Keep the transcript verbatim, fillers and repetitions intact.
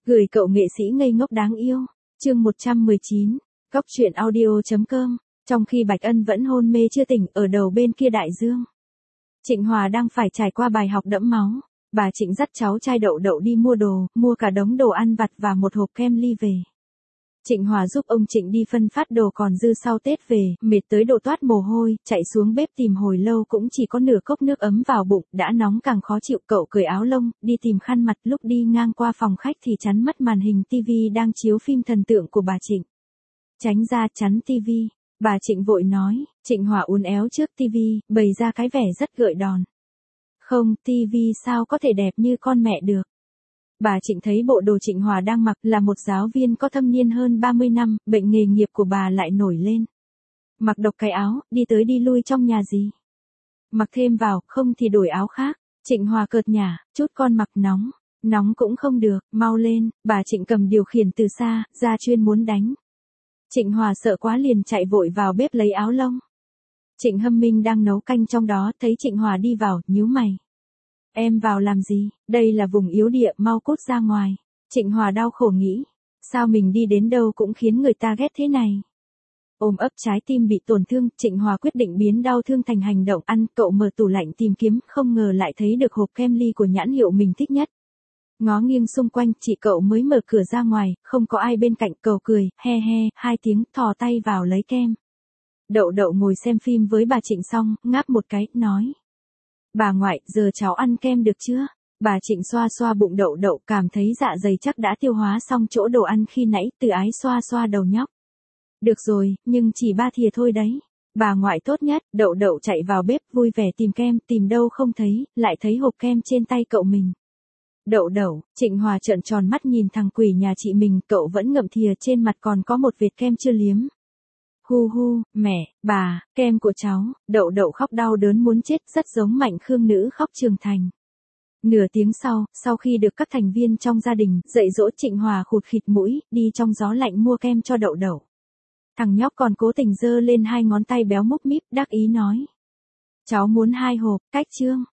Gửi cậu nghệ sĩ ngây ngốc đáng yêu. Chương một trăm mười chín. Cóc truyện audio.com. Trong khi Bạch Ân vẫn hôn mê chưa tỉnh ở đầu bên kia đại dương, Trịnh Hòa đang phải trải qua bài học đẫm máu. Bà Trịnh dắt cháu trai Đậu Đậu đi mua đồ, mua cả đống đồ ăn vặt và một hộp kem ly về. Trịnh Hòa giúp ông Trịnh đi phân phát đồ còn dư sau Tết về, mệt tới độ toát mồ hôi, chạy xuống bếp tìm hồi lâu cũng chỉ có nửa cốc nước ấm vào bụng, đã nóng càng khó chịu. Cậu cởi áo lông, đi tìm khăn mặt, lúc đi ngang qua phòng khách thì chắn mất màn hình tivi đang chiếu phim thần tượng của bà Trịnh. Tránh ra, chắn tivi. Bà Trịnh vội nói. Trịnh Hòa uốn éo trước tivi, bày ra cái vẻ rất gợi đòn. Không, tivi sao có thể đẹp như con mẹ được. Bà Trịnh thấy bộ đồ Trịnh Hòa đang mặc là một giáo viên có thâm niên hơn ba mươi năm, bệnh nghề nghiệp của bà lại nổi lên. Mặc độc cái áo, đi tới đi lui trong nhà gì. Mặc thêm vào, không thì đổi áo khác. Trịnh Hòa cợt nhả, chút con mặc nóng. Nóng cũng không được, mau lên. Bà Trịnh cầm điều khiển từ xa, ra chuyên muốn đánh. Trịnh Hòa sợ quá liền chạy vội vào bếp lấy áo lông. Trịnh Hâm Minh đang nấu canh trong đó, thấy Trịnh Hòa đi vào, nhíu mày. Em vào làm gì, đây là vùng yếu địa, mau cút ra ngoài. Trịnh Hòa đau khổ nghĩ, sao mình đi đến đâu cũng khiến người ta ghét thế này. Ôm ấp trái tim bị tổn thương, Trịnh Hòa quyết định biến đau thương thành hành động ăn. Cậu mở tủ lạnh tìm kiếm, không ngờ lại thấy được hộp kem ly của nhãn hiệu mình thích nhất. Ngó nghiêng xung quanh, chị cậu mới mở cửa ra ngoài, không có ai bên cạnh. Cậu cười, he he, hai tiếng, thò tay vào lấy kem. Đậu Đậu ngồi xem phim với bà Trịnh xong, ngáp một cái, nói. Bà ngoại, giờ cháu ăn kem được chưa? Bà Trịnh xoa xoa bụng Đậu Đậu, cảm thấy dạ dày chắc đã tiêu hóa xong chỗ đồ ăn khi nãy, từ ái xoa xoa đầu nhóc. Được rồi, nhưng chỉ ba thìa thôi đấy. Bà ngoại tốt nhất. Đậu Đậu chạy vào bếp vui vẻ tìm kem, tìm đâu không thấy, lại thấy hộp kem trên tay cậu mình. Đậu Đậu, Trịnh Hòa trợn tròn mắt nhìn thằng quỷ nhà chị mình, cậu vẫn ngậm thìa, trên mặt còn có một vệt kem chưa liếm. Hu hu, mẹ, bà, kem của cháu. Đậu Đậu khóc đau đớn muốn chết, rất giống Mạnh Khương nữ khóc trưởng thành. Nửa tiếng sau, sau khi được các thành viên trong gia đình dạy dỗ, Trịnh Hòa khụt khịt mũi, đi trong gió lạnh mua kem cho Đậu Đậu. Thằng nhóc còn cố tình giơ lên hai ngón tay béo múc míp, đắc ý nói. Cháu muốn hai hộp, cách chương.